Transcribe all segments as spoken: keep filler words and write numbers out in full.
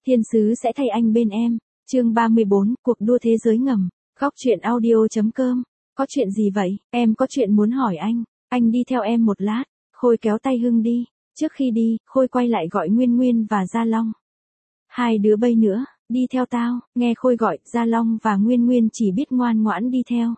Thiên sứ sẽ thay anh bên em. Chương ba mươi bốn, cuộc đua thế giới ngầm. Góc truyện audio chấm com. Có chuyện gì vậy? Em có chuyện muốn hỏi anh. Anh đi theo em một lát. Khôi kéo tay Hưng đi. Trước khi đi, Khôi quay lại gọi Nguyên Nguyên và Gia Long. Hai đứa bây nữa, đi theo tao. Nghe Khôi gọi, Gia Long và Nguyên Nguyên chỉ biết ngoan ngoãn đi theo.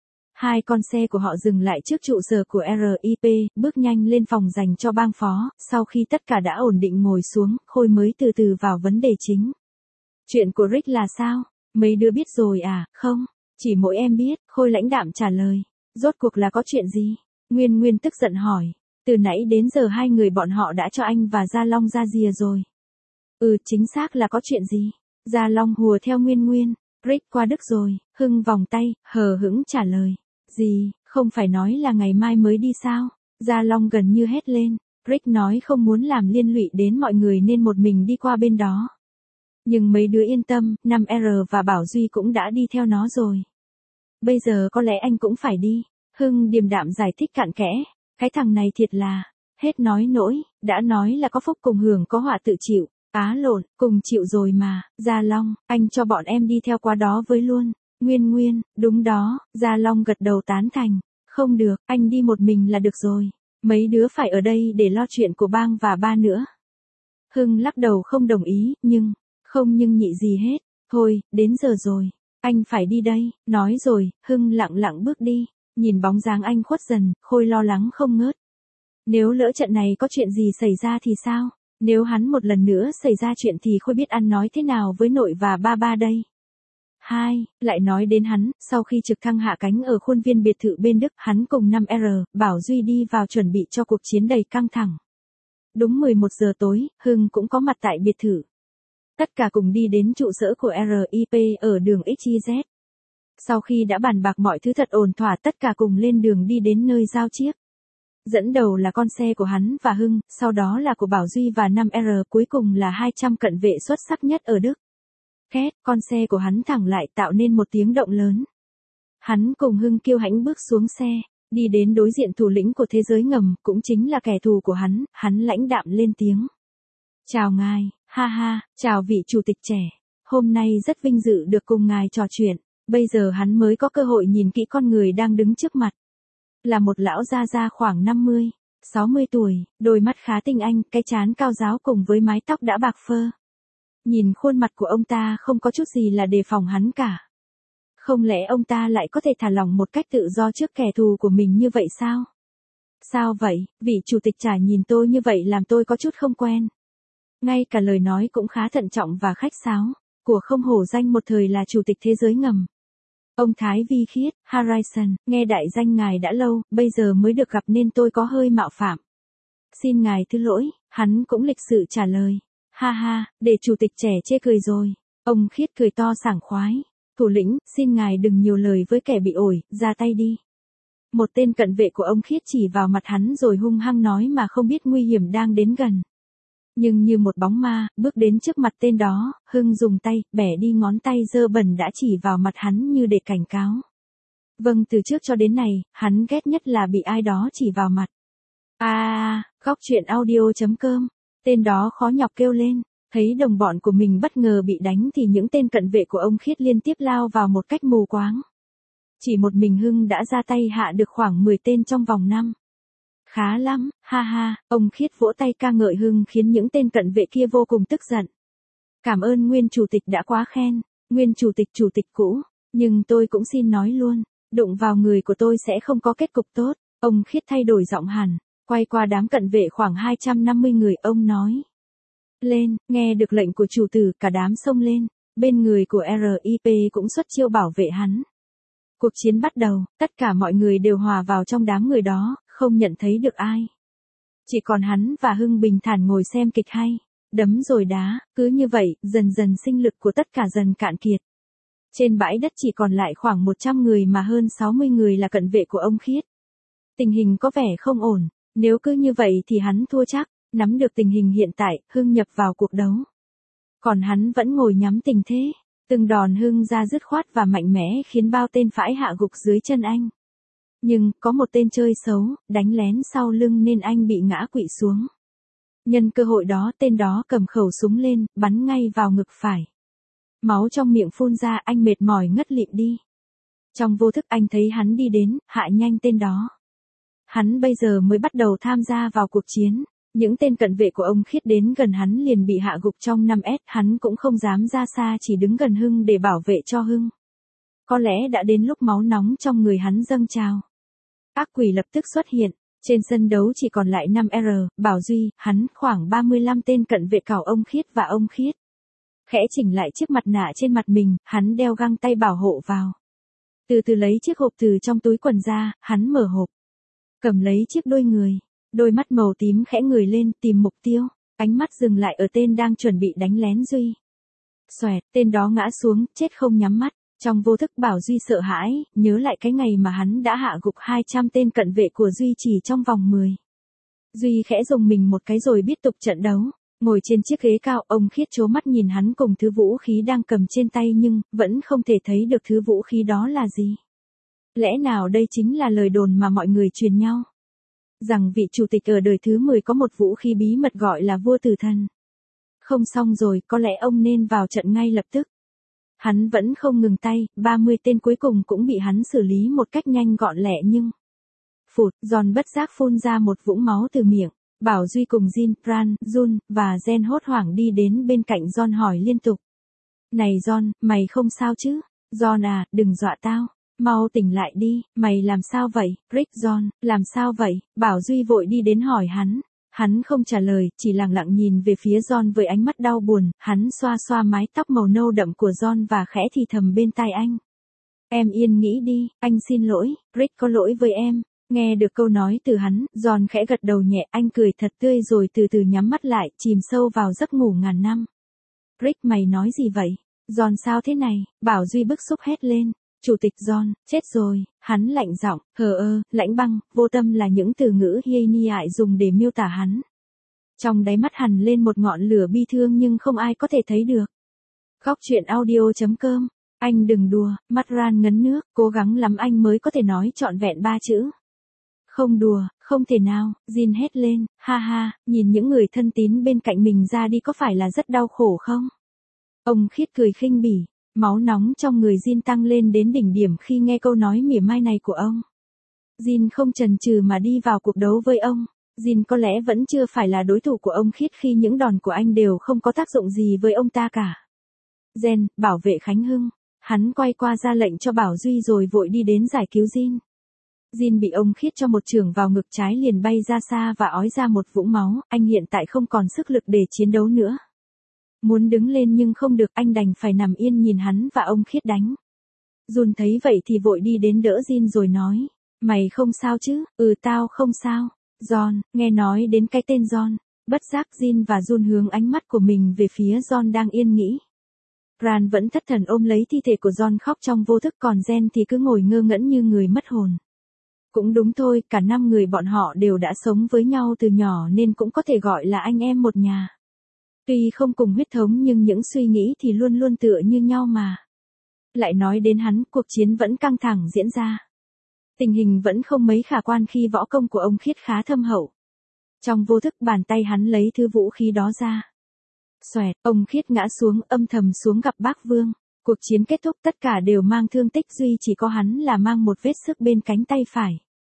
Hai con xe của họ dừng lại trước trụ sở của rờ i pê, bước nhanh lên phòng dành cho bang phó. Sau khi tất cả đã ổn định ngồi xuống, Khôi mới từ từ vào vấn đề chính. Chuyện của Rick là sao? Mấy đứa biết rồi à? Không, chỉ mỗi em biết. Khôi lãnh đạm trả lời. Rốt cuộc là có chuyện gì? Nguyên Nguyên tức giận hỏi. Từ nãy đến giờ hai người bọn họ đã cho anh và Gia Long ra rìa rồi. Ừ, chính xác là có chuyện gì? Gia Long hùa theo Nguyên Nguyên. Rick qua Đức rồi. Hưng vòng tay, hờ hững trả lời. Gì, không phải nói là ngày mai mới đi sao? Gia Long gần như hét lên. Rick nói không muốn làm liên lụy đến mọi người nên một mình đi qua bên đó. Nhưng mấy đứa yên tâm, năm R và Bảo Duy cũng đã đi theo nó rồi. Bây giờ có lẽ anh cũng phải đi. Hưng điềm đạm giải thích cặn kẽ. Cái thằng này thiệt là, hết nói nỗi, đã nói là có phúc cùng hưởng có họa tự chịu. Á lộn, cùng chịu rồi mà. Gia Long, anh cho bọn em đi theo qua đó với luôn. Nguyên Nguyên, đúng đó. Gia Long gật đầu tán thành. Không được, anh đi một mình là được rồi. Mấy đứa phải ở đây để lo chuyện của bang và ba nữa. Hưng lắc đầu không đồng ý, nhưng, không nhưng nhị gì hết. Thôi, đến giờ rồi. Anh phải đi đây. Nói rồi, Hưng lặng lặng bước đi. Nhìn bóng dáng anh khuất dần, Khôi lo lắng không ngớt. Nếu lỡ trận này có chuyện gì xảy ra thì sao? Nếu hắn một lần nữa xảy ra chuyện thì Khôi biết ăn nói thế nào với nội và ba ba đây? Hai, lại nói đến hắn, sau khi trực thăng hạ cánh ở khuôn viên biệt thự bên Đức, hắn cùng năm R, Bảo Duy đi vào chuẩn bị cho cuộc chiến đầy căng thẳng. Đúng mười một giờ tối, Hưng cũng có mặt tại biệt thự. Tất cả cùng đi đến trụ sở của rờ i pê ở đường ích i dét. Sau khi đã bàn bạc mọi thứ thật ổn thỏa, tất cả cùng lên đường đi đến nơi giao chiếc. Dẫn đầu là con xe của hắn và Hưng, sau đó là của Bảo Duy và năm R, cuối cùng là hai trăm cận vệ xuất sắc nhất ở Đức. Két, con xe của hắn thẳng lại tạo nên một tiếng động lớn. Hắn cùng Hưng kiêu hãnh bước xuống xe, đi đến đối diện thủ lĩnh của thế giới ngầm, cũng chính là kẻ thù của hắn, hắn lãnh đạm lên tiếng. Chào ngài, ha ha, chào vị chủ tịch trẻ. Hôm nay rất vinh dự được cùng ngài trò chuyện. Bây giờ hắn mới có cơ hội nhìn kỹ con người đang đứng trước mặt. Là một lão gia gia khoảng năm mươi, sáu mươi tuổi, đôi mắt khá tinh anh, cái trán cao ráo cùng với mái tóc đã bạc phơ. Nhìn khuôn mặt của ông ta không có chút gì là đề phòng hắn cả. Không lẽ ông ta lại có thể thả lỏng một cách tự do trước kẻ thù của mình như vậy sao? Sao vậy, vị chủ tịch trả nhìn tôi như vậy làm tôi có chút không quen. Ngay cả lời nói cũng khá thận trọng và khách sáo, của không hổ danh một thời là chủ tịch thế giới ngầm. Ông Thái Vi Khiết, Harrison, nghe đại danh ngài đã lâu, bây giờ mới được gặp nên tôi có hơi mạo phạm. Xin ngài thứ lỗi, hắn cũng lịch sự trả lời. Ha ha, để chủ tịch trẻ chê cười rồi. Ông Khiết cười to sảng khoái. Thủ lĩnh, xin ngài đừng nhiều lời với kẻ bị ổi, ra tay đi. Một tên cận vệ của ông Khiết chỉ vào mặt hắn rồi hung hăng nói mà không biết nguy hiểm đang đến gần. Nhưng như một bóng ma, bước đến trước mặt tên đó, Hưng dùng tay, bẻ đi ngón tay dơ bẩn đã chỉ vào mặt hắn như để cảnh cáo. Vâng, từ trước cho đến này, hắn ghét nhất là bị ai đó chỉ vào mặt. À, góc truyện audio chấm com. Tên đó khó nhọc kêu lên. Thấy đồng bọn của mình bất ngờ bị đánh thì những tên cận vệ của ông Khiết liên tiếp lao vào một cách mù quáng. Chỉ một mình Hưng đã ra tay hạ được khoảng mười tên trong vòng năm. Khá lắm, ha ha, ông Khiết vỗ tay ca ngợi Hưng khiến những tên cận vệ kia vô cùng tức giận. Cảm ơn Nguyên chủ tịch đã quá khen, Nguyên chủ tịch chủ tịch cũ, nhưng tôi cũng xin nói luôn, đụng vào người của tôi sẽ không có kết cục tốt. Ông Khiết thay đổi giọng hẳn, quay qua đám cận vệ khoảng hai trăm năm mươi người, ông nói. Lên, nghe được lệnh của chủ tử, cả đám xông lên, bên người của rờ i pê cũng xuất chiêu bảo vệ hắn. Cuộc chiến bắt đầu, tất cả mọi người đều hòa vào trong đám người đó, không nhận thấy được ai. Chỉ còn hắn và Hưng bình thản ngồi xem kịch hay, đấm rồi đá, cứ như vậy, dần dần sinh lực của tất cả dần cạn kiệt. Trên bãi đất chỉ còn lại khoảng một trăm người mà hơn sáu mươi người là cận vệ của ông Khiết. Tình hình có vẻ không ổn, nếu cứ như vậy thì hắn thua chắc. Nắm được tình hình hiện tại, Hưng nhập vào cuộc đấu. Còn hắn vẫn ngồi nhắm tình thế, từng đòn Hưng ra dứt khoát và mạnh mẽ khiến bao tên phải hạ gục dưới chân anh. Nhưng, có một tên chơi xấu, đánh lén sau lưng nên anh bị ngã quỵ xuống. Nhân cơ hội đó tên đó cầm khẩu súng lên, bắn ngay vào ngực phải. Máu trong miệng phun ra, anh mệt mỏi ngất lịm đi. Trong vô thức anh thấy hắn đi đến, hạ nhanh tên đó. Hắn bây giờ mới bắt đầu tham gia vào cuộc chiến. Những tên cận vệ của ông Khiết đến gần hắn liền bị hạ gục trong năm S, hắn cũng không dám ra xa, chỉ đứng gần Hưng để bảo vệ cho Hưng. Có lẽ đã đến lúc máu nóng trong người hắn dâng trào. Ác quỷ lập tức xuất hiện, trên sân đấu chỉ còn lại năm R, Bảo Duy, hắn, khoảng ba mươi lăm tên cận vệ cào ông Khiết và ông Khiết. Khẽ chỉnh lại chiếc mặt nạ trên mặt mình, hắn đeo găng tay bảo hộ vào. Từ từ lấy chiếc hộp từ trong túi quần ra, hắn mở hộp. Cầm lấy chiếc đôi người. Đôi mắt màu tím khẽ ngời lên, tìm mục tiêu. Ánh mắt dừng lại ở tên đang chuẩn bị đánh lén Duy. Xoẹt, tên đó ngã xuống, chết không nhắm mắt. Trong vô thức Bảo Duy sợ hãi, nhớ lại cái ngày mà hắn đã hạ gục hai trăm tên cận vệ của Duy chỉ trong vòng mười. Duy khẽ dùng mình một cái rồi biết tục trận đấu. Ngồi trên chiếc ghế cao, ông Khiết trố mắt nhìn hắn cùng thứ vũ khí đang cầm trên tay nhưng, vẫn không thể thấy được thứ vũ khí đó là gì. Lẽ nào đây chính là lời đồn mà mọi người truyền nhau? Rằng vị chủ tịch ở đời thứ mười có một vũ khí bí mật gọi là vua tử thần. Không xong rồi, có lẽ ông nên vào trận ngay lập tức. Hắn vẫn không ngừng tay, ba mươi tên cuối cùng cũng bị hắn xử lý một cách nhanh gọn lẹ nhưng... Phụt, John bất giác phun ra một vũng máu từ miệng. Bảo Duy cùng Jin, Pran, Jun, và Jen hốt hoảng đi đến bên cạnh John hỏi liên tục. Này John, mày không sao chứ? John à, đừng dọa tao. Mau tỉnh lại đi, mày làm sao vậy? Rick John, làm sao vậy? Bảo Duy vội đi đến hỏi hắn. Hắn không trả lời, chỉ lặng lặng nhìn về phía John với ánh mắt đau buồn. Hắn xoa xoa mái tóc màu nâu đậm của John và khẽ thì thầm bên tai anh. Em yên nghĩ đi, anh xin lỗi, Rick có lỗi với em. Nghe được câu nói từ hắn, John khẽ gật đầu nhẹ, anh cười thật tươi rồi từ từ nhắm mắt lại, chìm sâu vào giấc ngủ ngàn năm. Rick mày nói gì vậy? John sao thế này? Bảo Duy bức xúc hét lên. Chủ tịch John, chết rồi, hắn lạnh giọng, hờ ơ, lãnh băng, vô tâm là những từ ngữ Hyeniai dùng để miêu tả hắn. Trong đáy mắt hằn lên một ngọn lửa bi thương nhưng không ai có thể thấy được. Góc truyện audio chấm com, anh đừng đùa, mắt Ran ngấn nước, cố gắng lắm anh mới có thể nói trọn vẹn ba chữ. Không đùa, không thể nào, Jin hét lên, ha ha, nhìn những người thân tín bên cạnh mình ra đi có phải là rất đau khổ không? Ông Khiết cười khinh bỉ. Máu nóng trong người Jin tăng lên đến đỉnh điểm khi nghe câu nói mỉa mai này của ông. Jin không chần chừ mà đi vào cuộc đấu với ông. Jin có lẽ vẫn chưa phải là đối thủ của ông Khiết khi những đòn của anh đều không có tác dụng gì với ông ta cả. Jen, bảo vệ Khánh Hưng. Hắn quay qua ra lệnh cho Bảo Duy rồi vội đi đến giải cứu Jin. Jin bị ông Khiết cho một chưởng vào ngực trái liền bay ra xa và ói ra một vũng máu. Anh hiện tại không còn sức lực để chiến đấu nữa. Muốn đứng lên nhưng không được, anh đành phải nằm yên nhìn hắn và ông Khiết đánh. Jun thấy vậy thì vội đi đến đỡ Jin rồi nói. Mày không sao chứ? Ừ tao không sao. John, nghe nói đến cái tên John. Bất giác Jin và Jun hướng ánh mắt của mình về phía John đang yên nghĩ. Ran vẫn thất thần ôm lấy thi thể của John khóc trong vô thức, còn Jen thì cứ ngồi ngơ ngẩn như người mất hồn. Cũng đúng thôi, cả năm người bọn họ đều đã sống với nhau từ nhỏ nên cũng có thể gọi là anh em một nhà. Tuy không cùng huyết thống nhưng những suy nghĩ thì luôn luôn tựa như nhau mà. Lại nói đến hắn, cuộc chiến vẫn căng thẳng diễn ra. Tình hình vẫn không mấy khả quan khi võ công của ông Khiết khá thâm hậu. Trong vô thức bàn tay hắn lấy thứ vũ khí đó ra. Xoẹt, ông Khiết ngã xuống, âm thầm xuống gặp bác Vương. Cuộc chiến kết thúc, tất cả đều mang thương tích, duy chỉ có hắn là mang một vết xước bên cánh tay phải.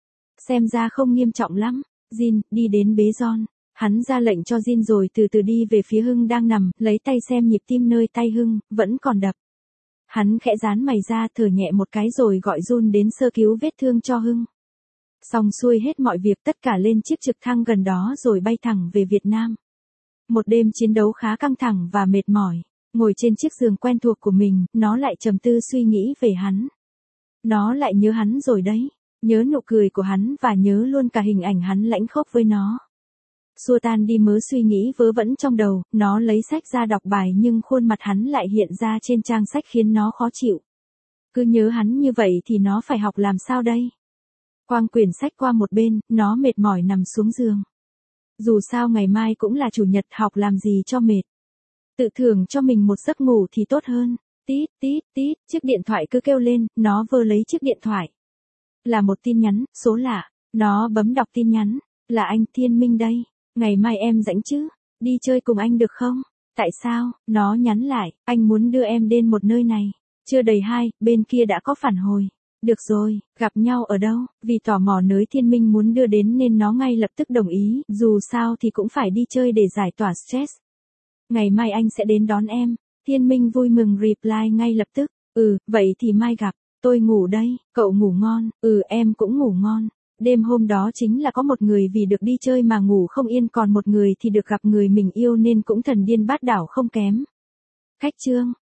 Xem ra không nghiêm trọng lắm. Jin đi đến bế John. Hắn ra lệnh cho Jin rồi từ từ đi về phía Hưng đang nằm, lấy tay xem nhịp tim nơi tay Hưng, vẫn còn đập. Hắn khẽ dán mày ra, thở nhẹ một cái rồi gọi Jun đến sơ cứu vết thương cho Hưng. Xong xuôi hết mọi việc, tất cả lên chiếc trực thăng gần đó rồi bay thẳng về Việt Nam. Một đêm chiến đấu khá căng thẳng và mệt mỏi. Ngồi trên chiếc giường quen thuộc của mình, nó lại trầm tư suy nghĩ về hắn. Nó lại nhớ hắn rồi đấy. Nhớ nụ cười của hắn và nhớ luôn cả hình ảnh hắn lãnh khốc với nó. Xua tan đi mớ suy nghĩ vớ vẩn trong đầu, nó lấy sách ra đọc bài nhưng khuôn mặt hắn lại hiện ra trên trang sách khiến nó khó chịu. Cứ nhớ hắn như vậy thì nó phải học làm sao đây? Quang quyển sách qua một bên, nó mệt mỏi nằm xuống giường. Dù sao ngày mai cũng là chủ nhật, học làm gì cho mệt. Tự thưởng cho mình một giấc ngủ thì tốt hơn. Tít, tít, tít, chiếc điện thoại cứ kêu lên, nó vơ lấy chiếc điện thoại. Là một tin nhắn, số lạ. Nó bấm đọc tin nhắn. Là anh Thiên Minh đây. Ngày mai em rảnh chứ? Đi chơi cùng anh được không? Tại sao? Nó nhắn lại, anh muốn đưa em đến một nơi này. Chưa đầy hai, bên kia đã có phản hồi. Được rồi, gặp nhau ở đâu? Vì tò mò nới Thiên Minh muốn đưa đến nên nó ngay lập tức đồng ý, dù sao thì cũng phải đi chơi để giải tỏa stress. Ngày mai anh sẽ đến đón em. Thiên Minh vui mừng reply ngay lập tức. Ừ, vậy thì mai gặp. Tôi ngủ đây, cậu ngủ ngon. Ừ, em cũng ngủ ngon. Đêm hôm đó chính là có một người vì được đi chơi mà ngủ không yên, còn một người thì được gặp người mình yêu nên cũng thần điên bát đảo không kém. Khách trương.